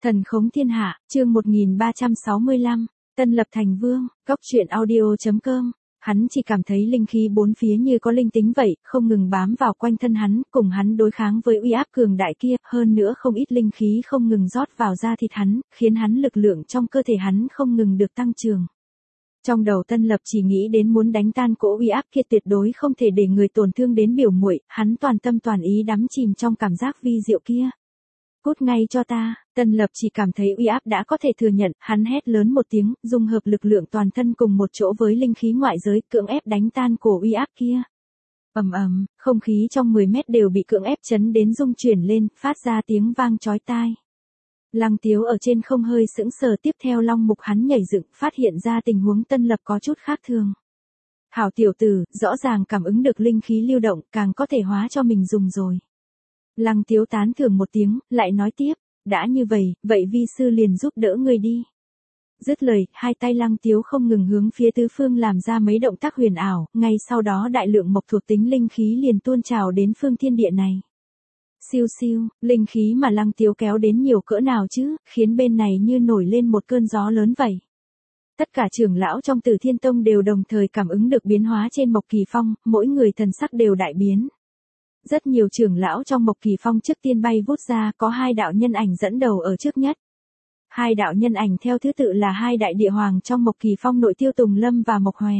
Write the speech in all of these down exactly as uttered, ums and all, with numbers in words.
Thần khống thiên hạ, chương một nghìn ba trăm sáu mươi lăm, Tân lập thành vương, góc truyện audio chấm com. Hắn chỉ cảm thấy linh khí bốn phía như có linh tính vậy, không ngừng bám vào quanh thân hắn, cùng hắn đối kháng với uy áp cường đại kia, hơn nữa không ít linh khí không ngừng rót vào da thịt hắn, khiến hắn lực lượng trong cơ thể hắn không ngừng được tăng trưởng. Trong đầu Tân Lập chỉ nghĩ đến muốn đánh tan cỗ uy áp kia, tuyệt đối không thể để người tổn thương đến biểu muội, hắn toàn tâm toàn ý đắm chìm trong cảm giác vi diệu kia. Cút ngay cho ta, Tân Lập chỉ cảm thấy uy áp đã có thể thừa nhận, hắn hét lớn một tiếng, dung hợp lực lượng toàn thân cùng một chỗ với linh khí ngoại giới, cưỡng ép đánh tan cổ uy áp kia. Ầm ầm, không khí trong mười mét đều bị cưỡng ép chấn đến rung chuyển lên, phát ra tiếng vang chói tai. Lăng Tiếu ở trên không hơi sững sờ, tiếp theo long mục hắn nhảy dựng, phát hiện ra tình huống Tân Lập có chút khác thường. Hảo tiểu tử, rõ ràng cảm ứng được linh khí lưu động, càng có thể hóa cho mình dùng rồi. Lăng Tiếu tán thưởng một tiếng, lại nói tiếp, đã như vậy, vậy vi sư liền giúp đỡ ngươi đi. Dứt lời, hai tay Lăng Tiếu không ngừng hướng phía tứ phương làm ra mấy động tác huyền ảo, ngay sau đó đại lượng mộc thuộc tính linh khí liền tuôn trào đến phương thiên địa này. Siêu siêu, linh khí mà Lăng Tiếu kéo đến nhiều cỡ nào chứ, khiến bên này như nổi lên một cơn gió lớn vậy. Tất cả trưởng lão trong Tử Thiên Tông đều đồng thời cảm ứng được biến hóa trên Mộc Kỳ Phong, mỗi người thần sắc đều đại biến. Rất nhiều trưởng lão trong Mộc Kỳ Phong trước tiên bay vút ra, có hai đạo nhân ảnh dẫn đầu ở trước nhất. Hai đạo nhân ảnh theo thứ tự là hai đại địa hoàng trong Mộc Kỳ Phong nội Tiêu Tùng Lâm và Mộc Hòe.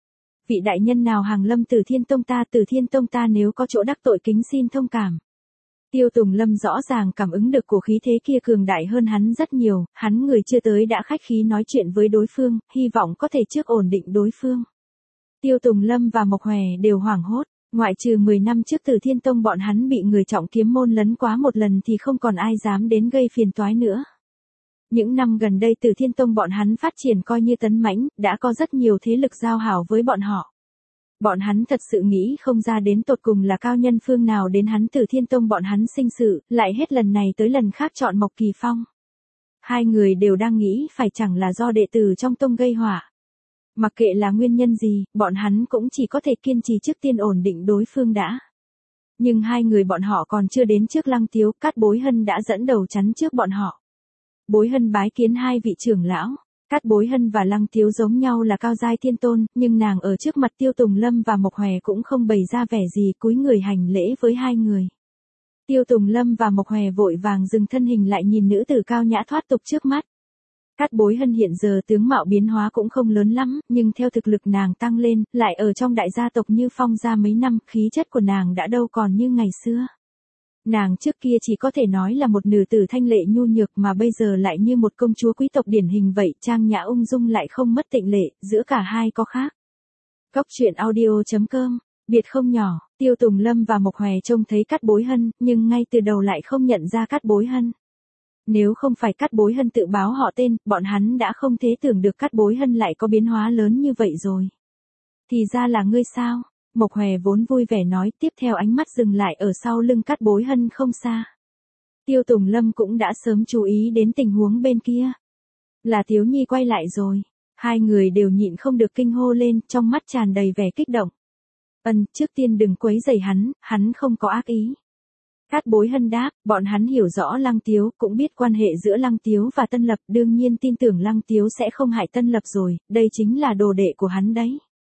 Vị đại nhân nào hàng lâm Tử Thiên Tông ta, Tử Thiên Tông ta nếu có chỗ đắc tội kính xin thông cảm. Tiêu Tùng Lâm rõ ràng cảm ứng được cổ khí thế kia cường đại hơn hắn rất nhiều, hắn người chưa tới đã khách khí nói chuyện với đối phương, hy vọng có thể trước ổn định đối phương. Tiêu Tùng Lâm và Mộc Hòe đều hoảng hốt. Ngoại trừ mười năm trước Tử Thiên Tông bọn hắn bị người trọng kiếm môn lấn quá một lần thì không còn ai dám đến gây phiền toái nữa. Những năm gần đây Tử Thiên Tông bọn hắn phát triển coi như tấn mãnh, đã có rất nhiều thế lực giao hảo với bọn họ. Bọn hắn thật sự nghĩ không ra đến tột cùng là cao nhân phương nào đến hắn Tử Thiên Tông bọn hắn sinh sự, lại hết lần này tới lần khác chọn Mộc Kỳ Phong. Hai người đều đang nghĩ phải chẳng là do đệ tử trong tông gây họa. Mặc kệ là nguyên nhân gì, bọn hắn cũng chỉ có thể kiên trì trước tiên ổn định đối phương đã. Nhưng hai người bọn họ còn chưa đến trước Lăng Tiếu, Cát Bối Hân đã dẫn đầu chắn trước bọn họ. Bối Hân bái kiến hai vị trưởng lão. Cát Bối Hân và Lăng Tiếu giống nhau là cao giai thiên tôn, nhưng nàng ở trước mặt Tiêu Tùng Lâm và Mộc Hòe cũng không bày ra vẻ gì, cúi người hành lễ với hai người. Tiêu Tùng Lâm và Mộc Hòe vội vàng dừng thân hình lại nhìn nữ tử cao nhã thoát tục trước mắt. Cát Bối Hân hiện giờ tướng mạo biến hóa cũng không lớn lắm, nhưng theo thực lực nàng tăng lên, lại ở trong đại gia tộc Như Phong ra mấy năm, khí chất của nàng đã đâu còn như ngày xưa. Nàng trước kia chỉ có thể nói là một nữ tử thanh lệ nhu nhược mà bây giờ lại như một công chúa quý tộc điển hình vậy, trang nhã ung dung lại không mất tịnh lệ, giữa cả hai có khác. Góc truyện audio chấm com, biệt không nhỏ, Tiêu Tùng Lâm và Mộc Hòe trông thấy Cát Bối Hân, nhưng ngay từ đầu lại không nhận ra Cát Bối Hân. Nếu không phải Cát Bối Hân tự báo họ tên, bọn hắn đã không thể tưởng được Cát Bối Hân lại có biến hóa lớn như vậy rồi. Thì ra là ngươi sao? Mộc Hòe vốn vui vẻ nói, tiếp theo ánh mắt dừng lại ở sau lưng Cát Bối Hân không xa. Tiêu Tùng Lâm cũng đã sớm chú ý đến tình huống bên kia. Là Tiếu Nhi quay lại rồi. Hai người đều nhịn không được kinh hô lên, trong mắt tràn đầy vẻ kích động. Ân, trước tiên đừng quấy rầy hắn, hắn không có ác ý. Cát Bối Hân đáp, bọn hắn hiểu rõ Lăng Tiếu, cũng biết quan hệ giữa Lăng Tiếu và Tân Lập, đương nhiên tin tưởng Lăng Tiếu sẽ không hại Tân Lập rồi, đây chính là đồ đệ của hắn đấy.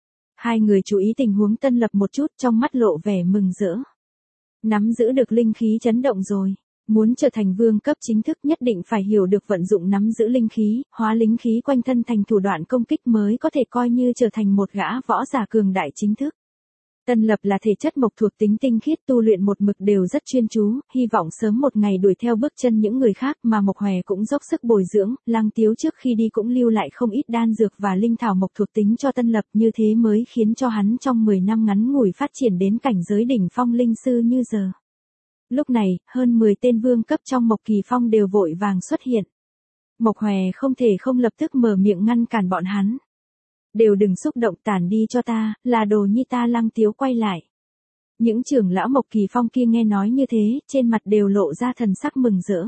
Hai người chú ý tình huống Tân Lập một chút, trong mắt lộ vẻ mừng rỡ. Nắm giữ được linh khí chấn động rồi, muốn trở thành vương cấp chính thức nhất định phải hiểu được vận dụng nắm giữ linh khí, hóa linh khí quanh thân thành thủ đoạn công kích mới có thể coi như trở thành một gã võ giả cường đại chính thức. Tân Lập là thể chất mộc thuộc tính tinh khiết, tu luyện một mực đều rất chuyên chú, hy vọng sớm một ngày đuổi theo bước chân những người khác, mà Mộc Hòe cũng dốc sức bồi dưỡng, Lăng Tiếu trước khi đi cũng lưu lại không ít đan dược và linh thảo mộc thuộc tính cho Tân Lập, như thế mới khiến cho hắn trong mười năm ngắn ngủi phát triển đến cảnh giới đỉnh phong linh sư như giờ. Lúc này, hơn mười tên vương cấp trong Mộc Kỳ Phong đều vội vàng xuất hiện. Mộc Hòe không thể không lập tức mở miệng ngăn cản bọn hắn. Đều đừng xúc động, tản đi cho ta, là đồ nhi ta. Lăng Tiếu quay lại. Những trưởng lão Mộc Kỳ Phong kia nghe nói như thế, trên mặt đều lộ ra thần sắc mừng rỡ.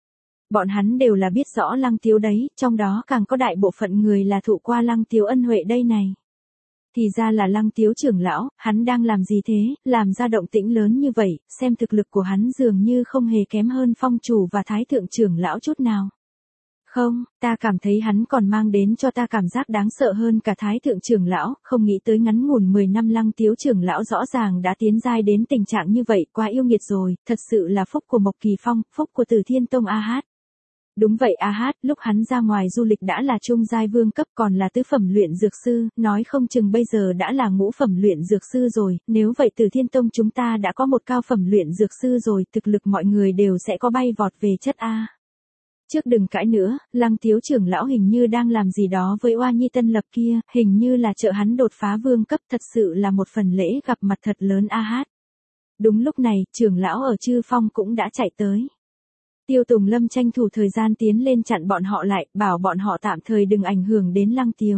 Bọn hắn đều là biết rõ Lăng Tiếu đấy, trong đó càng có đại bộ phận người là thụ qua Lăng Tiếu ân huệ đây này. Thì ra là Lăng Tiếu trưởng lão, hắn đang làm gì thế, làm ra động tĩnh lớn như vậy, xem thực lực của hắn dường như không hề kém hơn phong chủ và thái thượng trưởng lão chút nào. Không, ta cảm thấy hắn còn mang đến cho ta cảm giác đáng sợ hơn cả thái thượng trưởng lão, không nghĩ tới ngắn ngủn mười năm Lăng Tiếu trưởng lão rõ ràng đã tiến giai đến tình trạng như vậy, quá yêu nghiệt rồi, thật sự là phúc của Mộc Kỳ Phong, phúc của Từ Thiên Tông A Hát. Đúng vậy A Hát, lúc hắn ra ngoài du lịch đã là trung giai vương cấp còn là tứ phẩm luyện dược sư, nói không chừng bây giờ đã là ngũ phẩm luyện dược sư rồi, nếu vậy Từ Thiên Tông chúng ta đã có một cao phẩm luyện dược sư rồi, thực lực mọi người đều sẽ có bay vọt về chất A. Trước đừng cãi nữa, Lăng Tiếu trưởng lão hình như đang làm gì đó với Oa Nhi Tân Lập kia, hình như là trợ hắn đột phá vương cấp, thật sự là một phần lễ gặp mặt thật lớn A Hát. Đúng lúc này, trưởng lão ở Chư Phong cũng đã chạy tới. Tiêu Tùng Lâm tranh thủ thời gian tiến lên chặn bọn họ lại, bảo bọn họ tạm thời đừng ảnh hưởng đến Lăng Tiếu.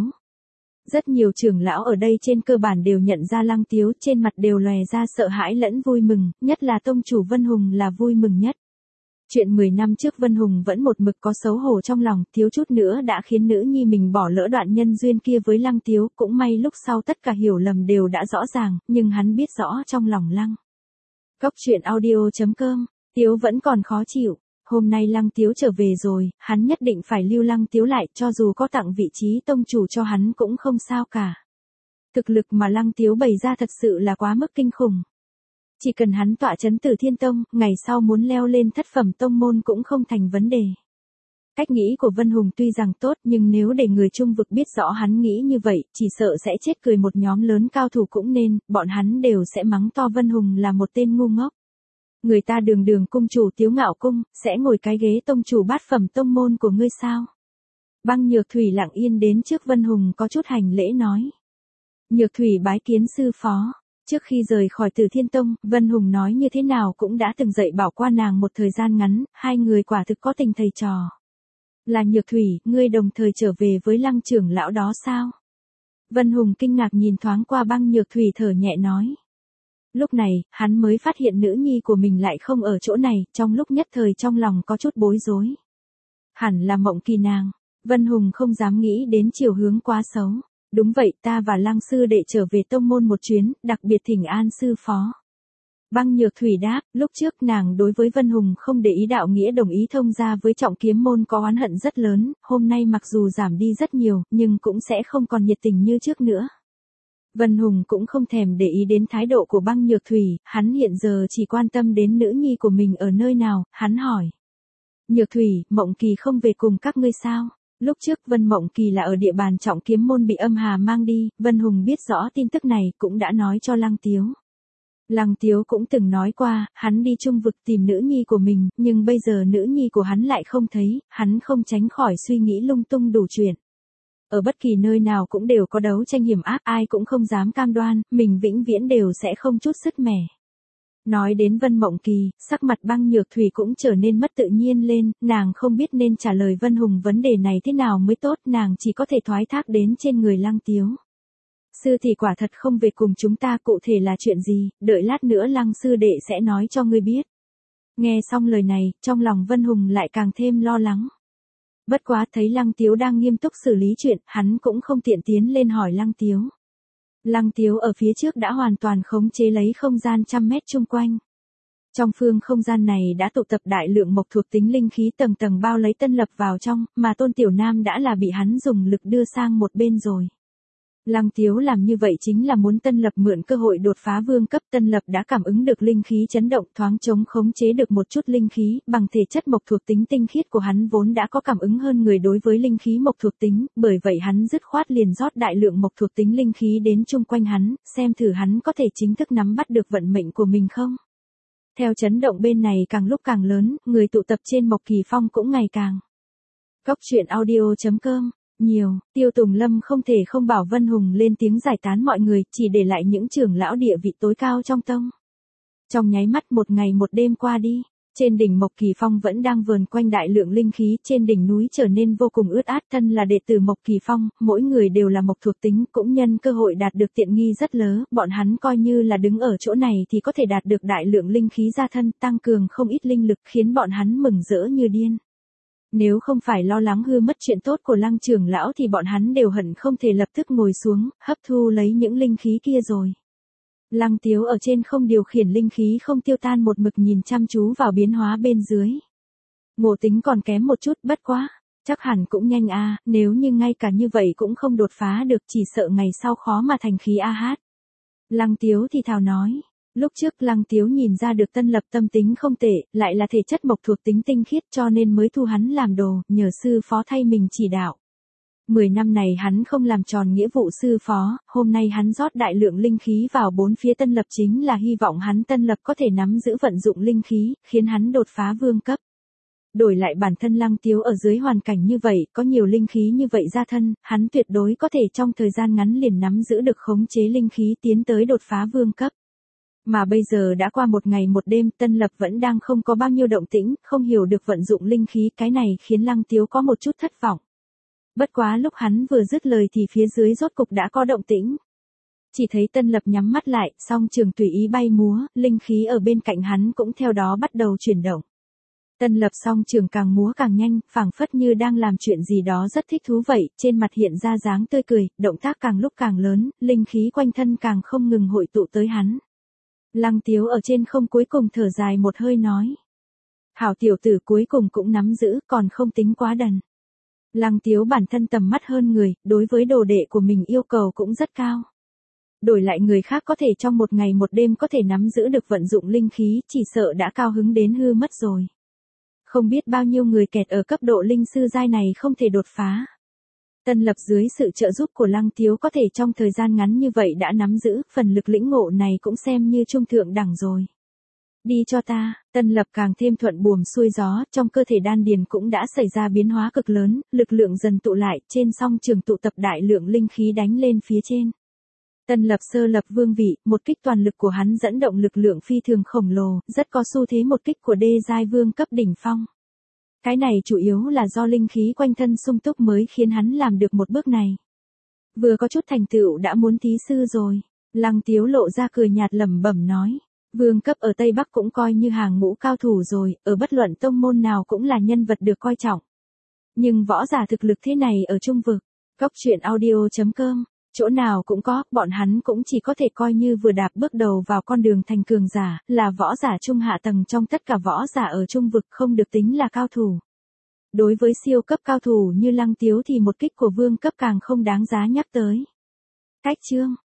Rất nhiều trưởng lão ở đây trên cơ bản đều nhận ra Lăng Tiếu, trên mặt đều lòe ra sợ hãi lẫn vui mừng, nhất là tông chủ Vân Hùng là vui mừng nhất. Chuyện mười năm trước Vân Hùng vẫn một mực có xấu hổ trong lòng, thiếu chút nữa đã khiến nữ nhi mình bỏ lỡ đoạn nhân duyên kia với Lăng Tiếu, cũng may lúc sau tất cả hiểu lầm đều đã rõ ràng, nhưng hắn biết rõ trong lòng Lăng. Cốc truyện audio chấm com, Tiếu vẫn còn khó chịu. Hôm nay Lăng Tiếu trở về rồi, hắn nhất định phải lưu Lăng Tiếu lại, cho dù có tặng vị trí tông chủ cho hắn cũng không sao cả. Thực lực mà Lăng Tiếu bày ra thật sự là quá mức kinh khủng. Chỉ cần hắn tọa chấn Từ Thiên Tông, ngày sau muốn leo lên thất phẩm tông môn cũng không thành vấn đề. Cách nghĩ của Vân Hùng tuy rằng tốt nhưng nếu để người trung vực biết rõ hắn nghĩ như vậy, chỉ sợ sẽ chết cười một nhóm lớn cao thủ cũng nên, bọn hắn đều sẽ mắng to Vân Hùng là một tên ngu ngốc. Người ta đường đường cung chủ Tiếu Ngạo Cung, sẽ ngồi cái ghế tông chủ bát phẩm tông môn của ngươi sao? Băng Nhược Thủy lặng yên đến trước Vân Hùng có chút hành lễ nói. Nhược Thủy bái kiến sư phó. Trước khi rời khỏi Từ Thiên Tông, Vân Hùng nói như thế nào cũng đã từng dạy bảo qua nàng một thời gian ngắn, hai người quả thực có tình thầy trò. Là Nhược Thủy, ngươi đồng thời trở về với Lăng trưởng lão đó sao? Vân Hùng kinh ngạc nhìn thoáng qua Băng Nhược Thủy thở nhẹ nói. Lúc này, hắn mới phát hiện nữ nhi của mình lại không ở chỗ này, trong lúc nhất thời trong lòng có chút bối rối. Hẳn là Mộng Kỳ nàng. Vân Hùng không dám nghĩ đến chiều hướng quá xấu. Đúng vậy, ta và Lăng sư đệ trở về tông môn một chuyến, đặc biệt thỉnh an sư phó. Băng Nhược Thủy đáp, lúc trước nàng đối với Vân Hùng không để ý đạo nghĩa đồng ý thông gia với Trọng Kiếm môn có oán hận rất lớn, hôm nay mặc dù giảm đi rất nhiều, nhưng cũng sẽ không còn nhiệt tình như trước nữa. Vân Hùng cũng không thèm để ý đến thái độ của Băng Nhược Thủy, hắn hiện giờ chỉ quan tâm đến nữ nhi của mình ở nơi nào, hắn hỏi. Nhược Thủy, Mộng Kỳ không về cùng các ngươi sao? Lúc trước Vân Mộng Kỳ là ở địa bàn Trọng Kiếm môn bị âm hà mang đi, Vân Hùng biết rõ tin tức này cũng đã nói cho Lăng Tiếu. Lăng Tiếu cũng từng nói qua, hắn đi trung vực tìm nữ nhi của mình, nhưng bây giờ nữ nhi của hắn lại không thấy, hắn không tránh khỏi suy nghĩ lung tung đủ chuyện. Ở bất kỳ nơi nào cũng đều có đấu tranh hiểm ác, ai cũng không dám cam đoan, mình vĩnh viễn đều sẽ không chút sứt mẻ. Nói đến Vân Mộng Kỳ, sắc mặt Băng Nhược Thủy cũng trở nên mất tự nhiên lên, nàng không biết nên trả lời Vân Hùng vấn đề này thế nào mới tốt, nàng chỉ có thể thoái thác đến trên người Lăng Tiếu. Sư thì quả thật không về cùng chúng ta, cụ thể là chuyện gì, đợi lát nữa Lăng sư đệ sẽ nói cho ngươi biết. Nghe xong lời này, trong lòng Vân Hùng lại càng thêm lo lắng. Bất quá thấy Lăng Tiếu đang nghiêm túc xử lý chuyện, hắn cũng không tiện tiến lên hỏi Lăng Tiếu. Lăng Tiếu ở phía trước đã hoàn toàn khống chế lấy không gian trăm mét chung quanh. Trong phương không gian này đã tụ tập đại lượng mộc thuộc tính linh khí tầng tầng bao lấy Tân Lập vào trong, mà Tôn Tiểu Nam đã là bị hắn dùng lực đưa sang một bên rồi. Lăng Tiếu làm như vậy chính là muốn Tân Lập mượn cơ hội đột phá vương cấp. Tân Lập đã cảm ứng được linh khí chấn động, thoáng chống khống chế được một chút linh khí, bằng thể chất mộc thuộc tính tinh khiết của hắn vốn đã có cảm ứng hơn người đối với linh khí mộc thuộc tính, bởi vậy hắn dứt khoát liền rót đại lượng mộc thuộc tính linh khí đến chung quanh hắn, xem thử hắn có thể chính thức nắm bắt được vận mệnh của mình không. Theo chấn động bên này càng lúc càng lớn, người tụ tập trên Mộc Kỳ Phong cũng ngày càng. Cốc truyện audio chấm com Nhiều, Tiêu Tùng Lâm không thể không bảo Vân Hùng lên tiếng giải tán mọi người, chỉ để lại những trưởng lão địa vị tối cao trong tông. Trong nháy mắt một ngày một đêm qua đi, trên đỉnh Mộc Kỳ Phong vẫn đang vờn quanh đại lượng linh khí, trên đỉnh núi trở nên vô cùng ướt át. Thân là đệ tử Mộc Kỳ Phong, mỗi người đều là mộc thuộc tính, cũng nhân cơ hội đạt được tiện nghi rất lớn, bọn hắn coi như là đứng ở chỗ này thì có thể đạt được đại lượng linh khí ra thân, tăng cường không ít linh lực, khiến bọn hắn mừng rỡ như điên. Nếu không phải lo lắng hư mất chuyện tốt của Lăng trưởng lão thì bọn hắn đều hận không thể lập tức ngồi xuống, hấp thu lấy những linh khí kia rồi. Lăng Tiếu ở trên không điều khiển linh khí không tiêu tan một mực nhìn chăm chú vào biến hóa bên dưới. Ngộ tính còn kém một chút, bất quá. Chắc hẳn cũng nhanh a, nếu như ngay cả như vậy cũng không đột phá được, chỉ sợ ngày sau khó mà thành khí a hát. Lăng Tiếu thì thào nói. Lúc trước Lăng Tiếu nhìn ra được Tân Lập tâm tính không tệ, lại là thể chất mộc thuộc tính tinh khiết cho nên mới thu hắn làm đồ, nhờ sư phó thay mình chỉ đạo. Mười năm này hắn không làm tròn nghĩa vụ sư phó, hôm nay hắn rót đại lượng linh khí vào bốn phía Tân Lập chính là hy vọng hắn Tân Lập có thể nắm giữ vận dụng linh khí, khiến hắn đột phá vương cấp. Đổi lại bản thân Lăng Tiếu ở dưới hoàn cảnh như vậy, có nhiều linh khí như vậy ra thân, hắn tuyệt đối có thể trong thời gian ngắn liền nắm giữ được khống chế linh khí tiến tới đột phá vương cấp. Mà bây giờ đã qua một ngày một đêm, Tân Lập vẫn đang không có bao nhiêu động tĩnh, không hiểu được vận dụng linh khí, cái này khiến Lăng Tiếu có một chút thất vọng. Bất quá lúc hắn vừa dứt lời thì phía dưới rốt cục đã có động tĩnh. Chỉ thấy Tân Lập nhắm mắt lại, song trường tùy ý bay múa, linh khí ở bên cạnh hắn cũng theo đó bắt đầu chuyển động. Tân Lập song trường càng múa càng nhanh, phảng phất như đang làm chuyện gì đó rất thích thú vậy, trên mặt hiện ra dáng tươi cười, động tác càng lúc càng lớn, linh khí quanh thân càng không ngừng hội tụ tới hắn. Lăng Tiếu ở trên không cuối cùng thở dài một hơi nói. Hảo tiểu tử cuối cùng cũng nắm giữ, còn không tính quá đần. Lăng Tiếu bản thân tầm mắt hơn người, đối với đồ đệ của mình yêu cầu cũng rất cao. Đổi lại người khác có thể trong một ngày một đêm có thể nắm giữ được vận dụng linh khí, chỉ sợ đã cao hứng đến hư mất rồi. Không biết bao nhiêu người kẹt ở cấp độ linh sư giai này không thể đột phá. Tân Lập dưới sự trợ giúp của Lăng Tiếu có thể trong thời gian ngắn như vậy đã nắm giữ, phần lực lĩnh ngộ này cũng xem như trung thượng đẳng rồi. Đi cho ta, Tân Lập càng thêm thuận buồm xuôi gió, trong cơ thể đan điền cũng đã xảy ra biến hóa cực lớn, lực lượng dần tụ lại, trên song trường tụ tập đại lượng linh khí đánh lên phía trên. Tân Lập sơ lập vương vị, một kích toàn lực của hắn dẫn động lực lượng phi thường khổng lồ, rất có xu thế một kích của đê giai vương cấp đỉnh phong. Cái này chủ yếu là do linh khí quanh thân sung túc mới khiến hắn làm được một bước này. Vừa có chút thành tựu đã muốn thí sư rồi. Lăng Tiếu lộ ra cười nhạt lẩm bẩm nói. Vương cấp ở Tây Bắc cũng coi như hàng ngũ cao thủ rồi, ở bất luận tông môn nào cũng là nhân vật được coi trọng. Nhưng võ giả thực lực thế này ở trung vực, Góc Truyện Audio chấm com, chỗ nào cũng có, bọn hắn cũng chỉ có thể coi như vừa đạp bước đầu vào con đường thành cường giả, là võ giả trung hạ tầng trong tất cả võ giả ở trung vực, không được tính là cao thủ. Đối với siêu cấp cao thủ như Lăng Tiếu thì một kích của vương cấp càng không đáng giá nhắc tới. Cách chương